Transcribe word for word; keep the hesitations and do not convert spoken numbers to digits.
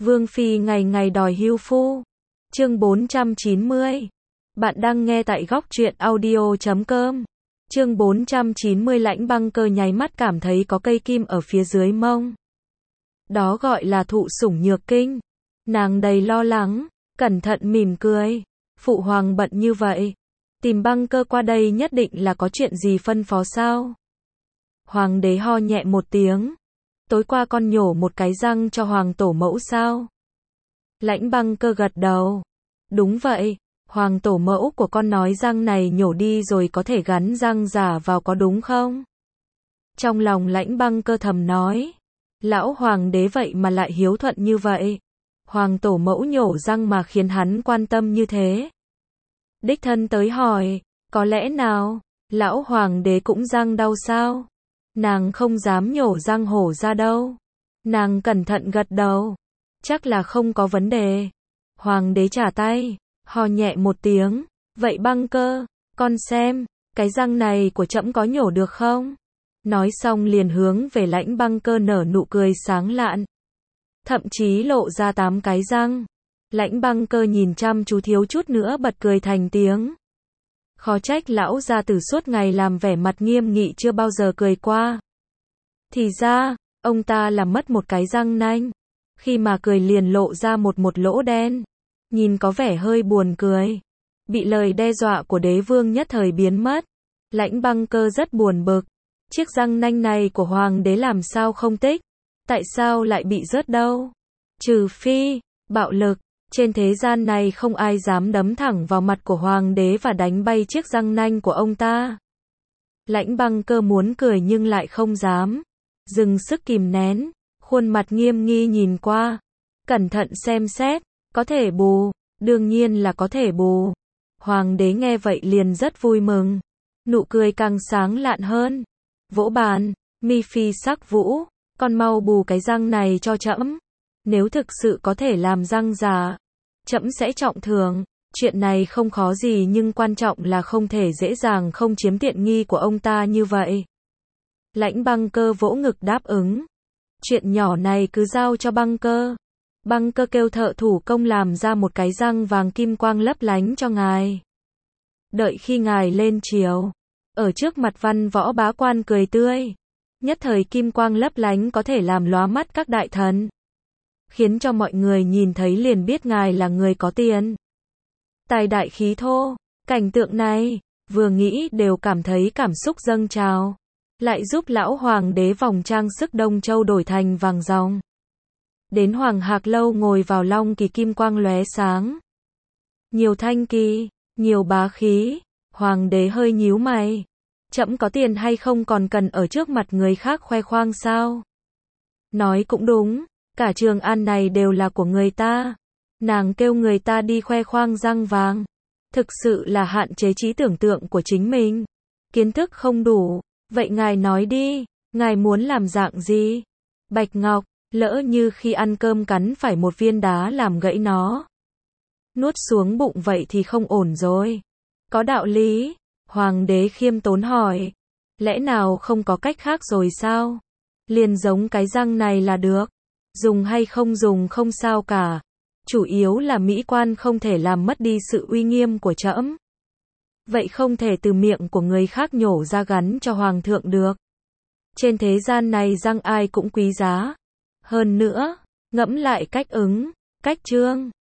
Vương phi ngày ngày đòi hưu phu. Chương bốn trăm chín mươi. Bạn đang nghe tại góc truyện audio chấm com. Chương bốn trăm chín mươi. Lãnh Băng Cơ nháy mắt cảm thấy có cây kim ở phía dưới mông. Đó gọi là thụ sủng nhược kinh. Nàng đầy lo lắng, cẩn thận mỉm cười. Phụ hoàng bận như vậy, tìm Băng Cơ qua đây nhất định là có chuyện gì phân phó sao? Hoàng đế ho nhẹ một tiếng. Tối qua con nhổ một cái răng cho hoàng tổ mẫu sao? Lãnh Băng Cơ gật đầu. Đúng vậy, hoàng tổ mẫu của con nói răng này nhổ đi rồi có thể gắn răng giả vào có đúng không? Trong lòng Lãnh Băng Cơ thầm nói. Lão hoàng đế vậy mà lại hiếu thuận như vậy. Hoàng tổ mẫu nhổ răng mà khiến hắn quan tâm như thế. Đích thân tới hỏi, có lẽ nào, lão hoàng đế cũng răng đau sao? Nàng không dám nhổ răng hổ ra đâu. Nàng cẩn thận gật đầu. Chắc là không có vấn đề. Hoàng đế trả tay, ho nhẹ một tiếng. Vậy Băng Cơ, con xem, cái răng này của trẫm có nhổ được không? Nói xong liền hướng về Lãnh Băng Cơ nở nụ cười sáng lạn. Thậm chí lộ ra tám cái răng. Lãnh Băng Cơ nhìn chăm chú thiếu chút nữa bật cười thành tiếng. Khó trách lão gia tử suốt ngày làm vẻ mặt nghiêm nghị chưa bao giờ cười qua. Thì ra, ông ta là mất một cái răng nanh. Khi mà cười liền lộ ra một một lỗ đen. Nhìn có vẻ hơi buồn cười. Bị lời đe dọa của đế vương nhất thời biến mất. Lãnh Băng Cơ rất buồn bực. Chiếc răng nanh này của hoàng đế làm sao không tích? Tại sao lại bị rớt đâu? Trừ phi, bạo lực. Trên thế gian này không ai dám đấm thẳng vào mặt của hoàng đế và đánh bay chiếc răng nanh của ông ta. Lãnh Băng Cơ muốn cười nhưng lại không dám. Dừng sức kìm nén, khuôn mặt nghiêm nghi nhìn qua. Cẩn thận xem xét, có thể bù, đương nhiên là có thể bù. Hoàng đế nghe vậy liền rất vui mừng. Nụ cười càng sáng lạn hơn. Vỗ bàn, mi phi sắc vũ, con mau bù cái răng này cho trẫm. Nếu thực sự có thể làm răng giả, trẫm sẽ trọng thưởng. Chuyện này không khó gì nhưng quan trọng là không thể dễ dàng không chiếm tiện nghi của ông ta như vậy. Lãnh Băng Cơ vỗ ngực đáp ứng. Chuyện nhỏ này cứ giao cho Băng Cơ. Băng Cơ kêu thợ thủ công làm ra một cái răng vàng kim quang lấp lánh cho ngài. Đợi khi ngài lên triều, ở trước mặt văn võ bá quan cười tươi. Nhất thời kim quang lấp lánh có thể làm lóa mắt các đại thần. Khiến cho mọi người nhìn thấy liền biết ngài là người có tiền. Tài đại khí thô, cảnh tượng này, vừa nghĩ đều cảm thấy cảm xúc dâng trào. Lại giúp lão hoàng đế vòng trang sức Đông Châu đổi thành vàng ròng. Đến Hoàng Hạc Lâu ngồi vào long kỳ kim quang lóe sáng. Nhiều thanh kỳ, nhiều bá khí, hoàng đế hơi nhíu mày. Trẫm có tiền hay không còn cần ở trước mặt người khác khoe khoang sao? Nói cũng đúng, cả Trường An này đều là của người ta. Nàng kêu người ta đi khoe khoang răng vàng. Thực sự là hạn chế trí tưởng tượng của chính mình. Kiến thức không đủ, vậy ngài nói đi, ngài muốn làm dạng gì? Bạch ngọc, lỡ như khi ăn cơm cắn phải một viên đá làm gãy nó. Nuốt xuống bụng vậy thì không ổn rồi. Có đạo lý. Hoàng đế khiêm tốn hỏi. Lẽ nào không có cách khác rồi sao? Liền giống cái răng này là được. Dùng hay không dùng không sao cả. Chủ yếu là mỹ quan không thể làm mất đi sự uy nghiêm của trẫm. Vậy không thể từ miệng của người khác nhổ ra gắn cho hoàng thượng được. Trên thế gian này răng ai cũng quý giá. Hơn nữa, ngẫm lại cách ứng, cách trương,